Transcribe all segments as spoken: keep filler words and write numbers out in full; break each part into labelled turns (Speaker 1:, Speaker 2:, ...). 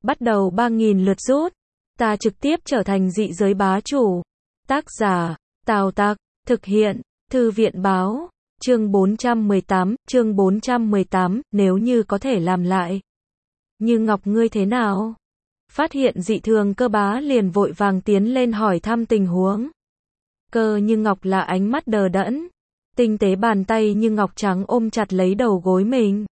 Speaker 1: bắt đầu ba nghìn lượt rút. Ta trực tiếp trở thành dị giới bá chủ. Tác giả, Tào Tặc, thực hiện, Thư viện báo, chương bốn trăm mười tám, chương bốn trăm mười tám, nếu như có thể làm lại. Như Ngọc ngươi thế nào? Phát hiện dị thường Cơ Bá liền vội vàng tiến lên hỏi thăm tình huống. Cơ Như Ngọc là ánh mắt đờ đẫn, tinh tế bàn tay Như Ngọc trắng ôm chặt lấy đầu gối mình.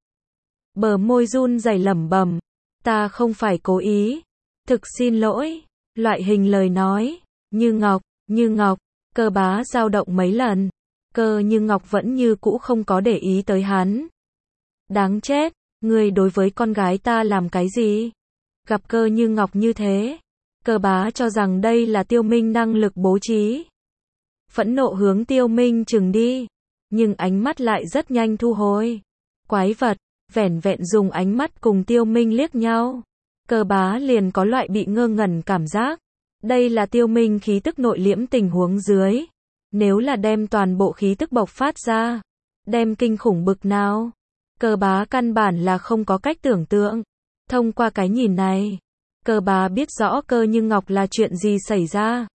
Speaker 1: Bờ môi run rẩy lẩm bẩm, ta không phải cố ý, thực xin lỗi, loại hình lời nói, Như Ngọc, Như Ngọc, Cơ Bá dao động mấy lần, Cơ Như Ngọc vẫn như cũ không có để ý tới hắn. Đáng chết, ngươi đối với con gái ta làm cái gì? Gặp Cơ Như Ngọc như thế, Cơ Bá cho rằng đây là Tiêu Minh năng lực bố trí. Phẫn nộ hướng Tiêu Minh chừng đi, nhưng ánh mắt lại rất nhanh thu hồi. Quái vật, vẻn vẹn dùng ánh mắt cùng Tiêu Minh liếc nhau, Cơ Bá liền có loại bị ngơ ngẩn cảm giác. Đây là Tiêu Minh khí tức nội liễm tình huống dưới. Nếu là đem toàn bộ khí tức bộc phát ra, đem kinh khủng bực nào, Cơ Bá căn bản là không có cách tưởng tượng. Thông qua cái nhìn này, Cơ Bá biết rõ Cơ Như Ngọc là chuyện gì xảy ra.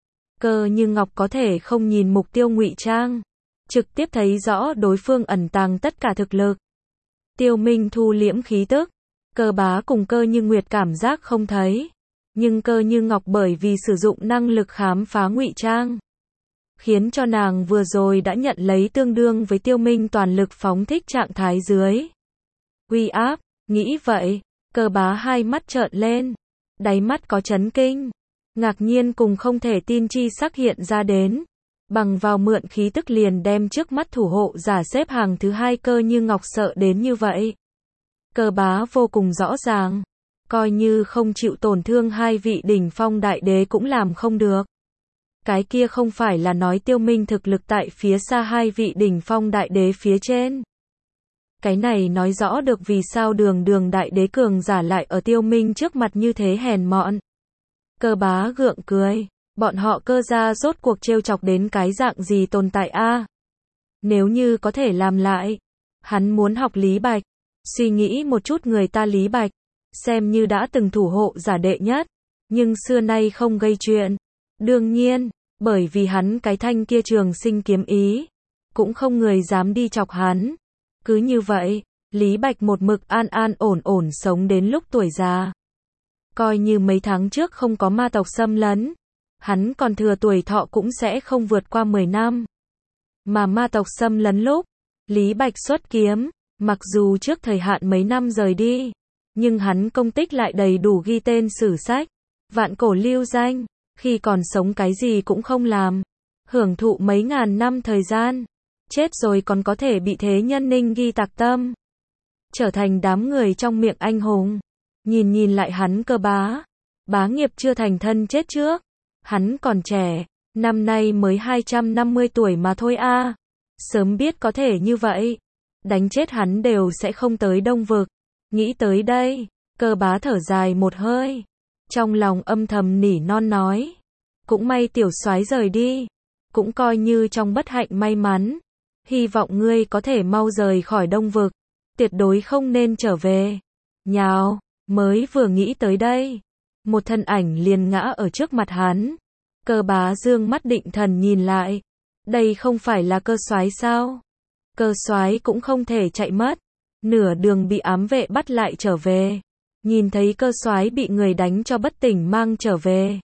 Speaker 1: Cơ Như Ngọc có thể không nhìn mục tiêu ngụy trang, trực tiếp thấy rõ đối phương ẩn tàng tất cả thực lực. Tiêu Minh thu liễm khí tức, Cơ Bá cùng Cơ Như Nguyệt cảm giác không thấy, nhưng Cơ Như Ngọc bởi vì sử dụng năng lực khám phá ngụy trang, khiến cho nàng vừa rồi đã nhận lấy tương đương với Tiêu Minh toàn lực phóng thích trạng thái dưới uy áp. Nghĩ vậy, Cơ Bá hai mắt trợn lên, đáy mắt có chấn kinh, ngạc nhiên cùng không thể tin chi sắc hiện ra đến. Bằng vào mượn khí tức liền đem trước mắt thủ hộ giả xếp hàng thứ hai Cơ Như Ngọc sợ đến như vậy. Cơ Bá vô cùng rõ ràng, coi như không chịu tổn thương hai vị đỉnh phong đại đế cũng làm không được. Cái kia không phải là nói Tiêu Minh thực lực tại phía xa hai vị đỉnh phong đại đế phía trên. Cái này nói rõ được vì sao đường đường đại đế cường giả lại ở Tiêu Minh trước mặt như thế hèn mọn. Cơ Bá gượng cười, bọn họ Cơ gia rốt cuộc trêu chọc đến cái dạng gì tồn tại a? Nếu như có thể làm lại, hắn muốn học Lý Bạch, suy nghĩ một chút người ta Lý Bạch, xem như đã từng thủ hộ giả đệ nhất, nhưng xưa nay không gây chuyện. Đương nhiên, bởi vì hắn cái thanh kia trường sinh kiếm ý, cũng không người dám đi chọc hắn. Cứ như vậy, Lý Bạch một mực an an ổn ổn sống đến lúc tuổi già. Coi như mấy tháng trước không có ma tộc xâm lấn, hắn còn thừa tuổi thọ cũng sẽ không vượt qua mười năm. Mà ma tộc xâm lấn lúc, Lý Bạch xuất kiếm, mặc dù trước thời hạn mấy năm rời đi, nhưng hắn công tích lại đầy đủ ghi tên sử sách, vạn cổ lưu danh, khi còn sống cái gì cũng không làm, hưởng thụ mấy ngàn năm thời gian, chết rồi còn có thể bị thế nhân ninh ghi tạc tâm, trở thành đám người trong miệng anh hùng. Nhìn nhìn lại hắn Cơ Bá, bá nghiệp chưa thành thân chết trước, hắn còn trẻ, năm nay mới hai trăm năm mươi tuổi mà thôi a. Sớm biết có thể như vậy, đánh chết hắn đều sẽ không tới Đông Vực. Nghĩ tới đây, Cơ Bá thở dài một hơi, trong lòng âm thầm nỉ non nói, cũng may tiểu soái rời đi, cũng coi như trong bất hạnh may mắn, hy vọng ngươi có thể mau rời khỏi Đông Vực, tuyệt đối không nên trở về. Nhào, mới vừa nghĩ tới đây, một thân ảnh liền ngã ở trước mặt hắn. Cơ Bá dương mắt định thần nhìn lại, đây không phải là Cơ soái sao? Cơ soái cũng không thể chạy mất, nửa đường bị ám vệ bắt lại trở về. Nhìn thấy Cơ soái bị người đánh cho bất tỉnh mang trở về,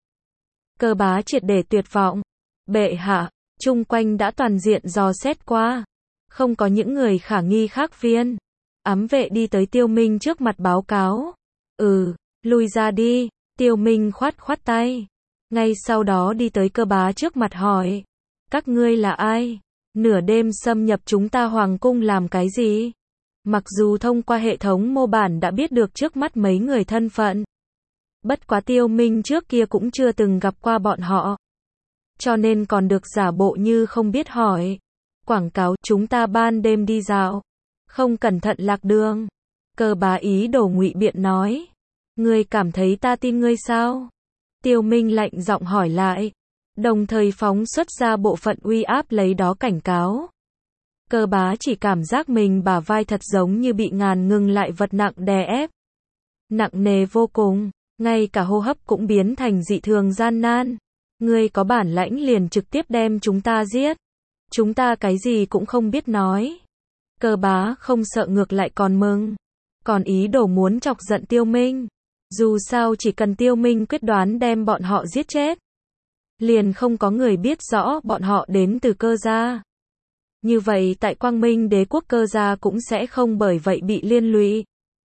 Speaker 1: Cơ Bá triệt để tuyệt vọng. Bệ hạ, chung quanh đã toàn diện dò xét qua, không có những người khả nghi khác viên. Ám vệ đi tới Tiêu Minh trước mặt báo cáo. Ừ, lui ra đi. Tiêu Minh khoát khoát tay, ngay sau đó đi tới Cơ Bá trước mặt hỏi, các ngươi là ai? Nửa đêm xâm nhập chúng ta hoàng cung làm cái gì? Mặc dù thông qua hệ thống mô bản đã biết được trước mắt mấy người thân phận, bất quá Tiêu Minh trước kia cũng chưa từng gặp qua bọn họ, cho nên còn được giả bộ như không biết hỏi. Quảng cáo chúng ta ban đêm đi dạo, không cẩn thận lạc đường. Cơ Bá ý đồ ngụy biện nói, ngươi cảm thấy ta tin ngươi sao? Tiêu Minh lạnh giọng hỏi lại, đồng thời phóng xuất ra bộ phận uy áp lấy đó cảnh cáo. Cơ Bá chỉ cảm giác mình bả vai thật giống như bị ngàn ngừng lại vật nặng đè ép. nặng nề vô cùng, ngay cả hô hấp cũng biến thành dị thường gian nan. Ngươi có bản lãnh liền trực tiếp đem chúng ta giết. Chúng ta cái gì cũng không biết nói. Cơ bá không sợ ngược lại còn mừng. Còn ý đồ muốn chọc giận Tiêu Minh. Dù sao chỉ cần Tiêu Minh quyết đoán đem bọn họ giết chết. Liền không có người biết rõ bọn họ đến từ Cơ gia. Như vậy tại Quang Minh Đế quốc Cơ gia cũng sẽ không bởi vậy bị liên lụy.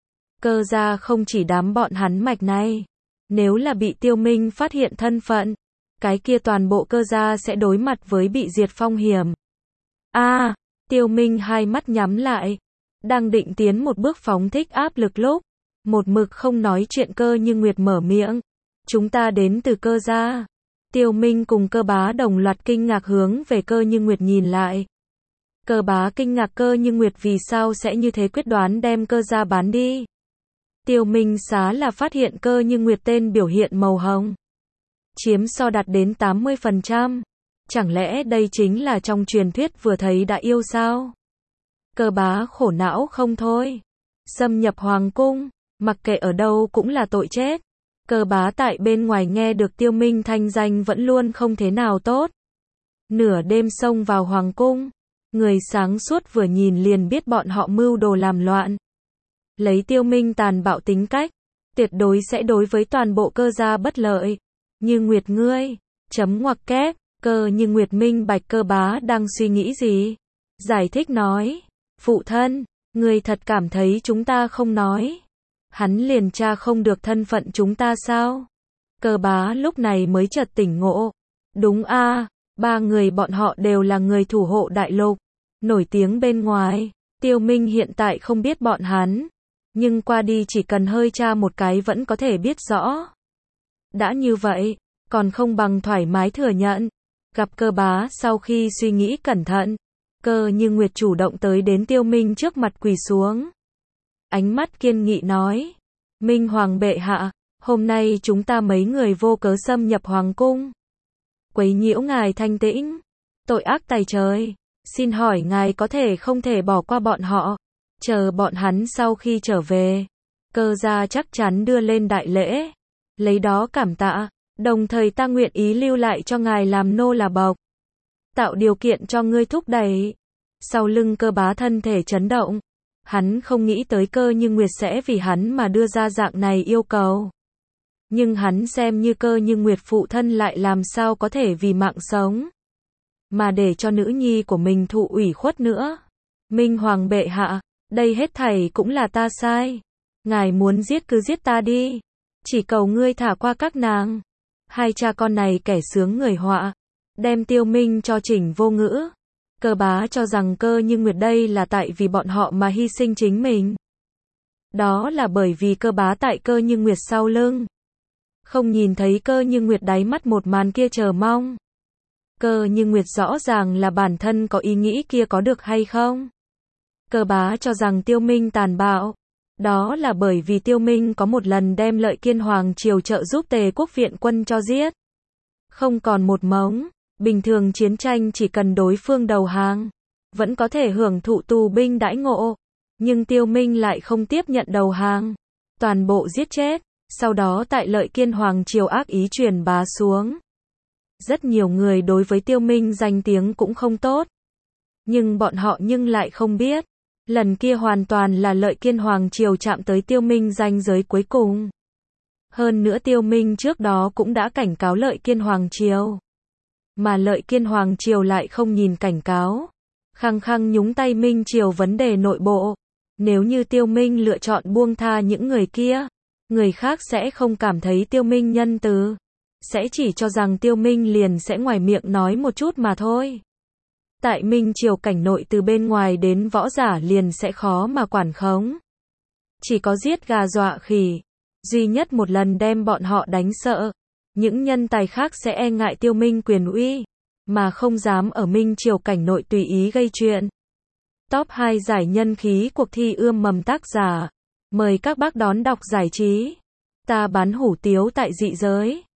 Speaker 1: Cơ gia không chỉ đám bọn hắn mạch này. Nếu là bị Tiêu Minh phát hiện thân phận, cái kia toàn bộ Cơ gia sẽ đối mặt với bị diệt phong hiểm. A, à, Tiêu Minh hai mắt nhắm lại, đang định tiến một bước phóng thích áp lực lúc, một mực không nói chuyện Cơ Như Nguyệt mở miệng, chúng ta đến từ Cơ gia. Tiêu Minh cùng Cơ bá đồng loạt kinh ngạc hướng về Cơ Như Nguyệt nhìn lại. Cơ bá kinh ngạc Cơ Như Nguyệt vì sao sẽ như thế quyết đoán đem Cơ gia bán đi. Tiêu Minh xá là phát hiện Cơ Như Nguyệt tên biểu hiện màu hồng. Chiếm so đạt đến tám mươi phần trăm. Chẳng lẽ đây chính là trong truyền thuyết vừa thấy đã yêu sao? Cơ bá khổ não không thôi. Xâm nhập hoàng cung, mặc kệ ở đâu cũng là tội chết. Cơ bá tại bên ngoài nghe được Tiêu Minh thanh danh vẫn luôn không thế nào tốt. Nửa đêm xông vào hoàng cung. Người sáng suốt vừa nhìn liền biết bọn họ mưu đồ làm loạn. Lấy Tiêu Minh tàn bạo tính cách, tuyệt đối sẽ đối với toàn bộ Cơ gia bất lợi. Như Nguyệt ngươi, chấm ngoặc kép, Cơ Như Nguyệt minh bạch Cơ bá đang suy nghĩ gì. Giải thích nói, phụ thân, ngươi thật cảm thấy chúng ta không nói. Hắn liền tra không được thân phận chúng ta sao? Cơ bá lúc này mới chợt tỉnh ngộ. Đúng a, à, ba người bọn họ đều là người thủ hộ đại lục, nổi tiếng bên ngoài. Tiêu Minh hiện tại không biết bọn hắn, nhưng qua đi chỉ cần hơi tra một cái vẫn có thể biết rõ. Đã như vậy, còn không bằng thoải mái thừa nhận. Gặp Cơ bá sau khi suy nghĩ cẩn thận, Cơ Như Nguyệt chủ động tới đến Tiêu Minh trước mặt quỳ xuống. Ánh mắt kiên nghị nói, Minh Hoàng bệ hạ, hôm nay chúng ta mấy người vô cớ xâm nhập hoàng cung, quấy nhiễu ngài thanh tĩnh, tội ác tày trời, xin hỏi ngài có thể không thể bỏ qua bọn họ, chờ bọn hắn sau khi trở về, Cơ gia chắc chắn đưa lên đại lễ, lấy đó cảm tạ, đồng thời ta nguyện ý lưu lại cho ngài làm nô là bộc, tạo điều kiện cho ngươi thúc đẩy. Sau lưng Cơ bá thân thể chấn động. Hắn không nghĩ tới Cơ Như Nguyệt sẽ vì hắn mà đưa ra dạng này yêu cầu. Nhưng hắn xem như Cơ Như Nguyệt phụ thân lại làm sao có thể vì mạng sống mà để cho nữ nhi của mình thụ ủy khuất nữa. Minh Hoàng bệ hạ, đây hết thảy cũng là ta sai. Ngài muốn giết cứ giết ta đi. Chỉ cầu ngươi thả qua các nàng. Hai cha con này kẻ sướng người họa. Đem Tiêu Minh cho chỉnh vô ngữ. Cơ bá cho rằng Cơ Như Nguyệt đây là tại vì bọn họ mà hy sinh chính mình. Đó là bởi vì Cơ bá tại Cơ Như Nguyệt sau lưng. Không nhìn thấy Cơ Như Nguyệt đáy mắt một màn kia chờ mong. Cơ Như Nguyệt rõ ràng là bản thân có ý nghĩ kia có được hay không. Cơ bá cho rằng Tiêu Minh tàn bạo. Đó là bởi vì Tiêu Minh có một lần đem Lợi Kiên Hoàng triều trợ giúp Tề quốc viện quân cho giết. Không còn một mống. Bình thường chiến tranh chỉ cần đối phương đầu hàng, vẫn có thể hưởng thụ tù binh đãi ngộ. Nhưng Tiêu Minh lại không tiếp nhận đầu hàng. Toàn bộ giết chết. Sau đó tại Lợi Kiên Hoàng triều ác ý truyền bá xuống. Rất nhiều người đối với Tiêu Minh danh tiếng cũng không tốt. Nhưng bọn họ nhưng lại không biết. Lần kia hoàn toàn là Lợi Kiên Hoàng triều chạm tới Tiêu Minh ranh giới cuối cùng. Hơn nữa Tiêu Minh trước đó cũng đã cảnh cáo Lợi Kiên Hoàng triều. Mà Lợi Kiên Hoàng triều lại không nhìn cảnh cáo. Khăng khăng nhúng tay Minh triều vấn đề nội bộ. Nếu như Tiêu Minh lựa chọn buông tha những người kia, người khác sẽ không cảm thấy Tiêu Minh nhân từ. Sẽ chỉ cho rằng Tiêu Minh liền sẽ ngoài miệng nói một chút mà thôi. Tại Minh triều cảnh nội từ bên ngoài đến võ giả liền sẽ khó mà quản khống. Chỉ có giết gà dọa khỉ. Duy nhất một lần đem bọn họ đánh sợ. Những nhân tài khác sẽ e ngại Tiêu Minh quyền uy, mà không dám ở Minh triều cảnh nội tùy ý gây chuyện. Top hai giải nhân khí cuộc thi ươm mầm tác giả. Mời các bác đón đọc giải trí. Ta bán hủ tiếu tại dị giới.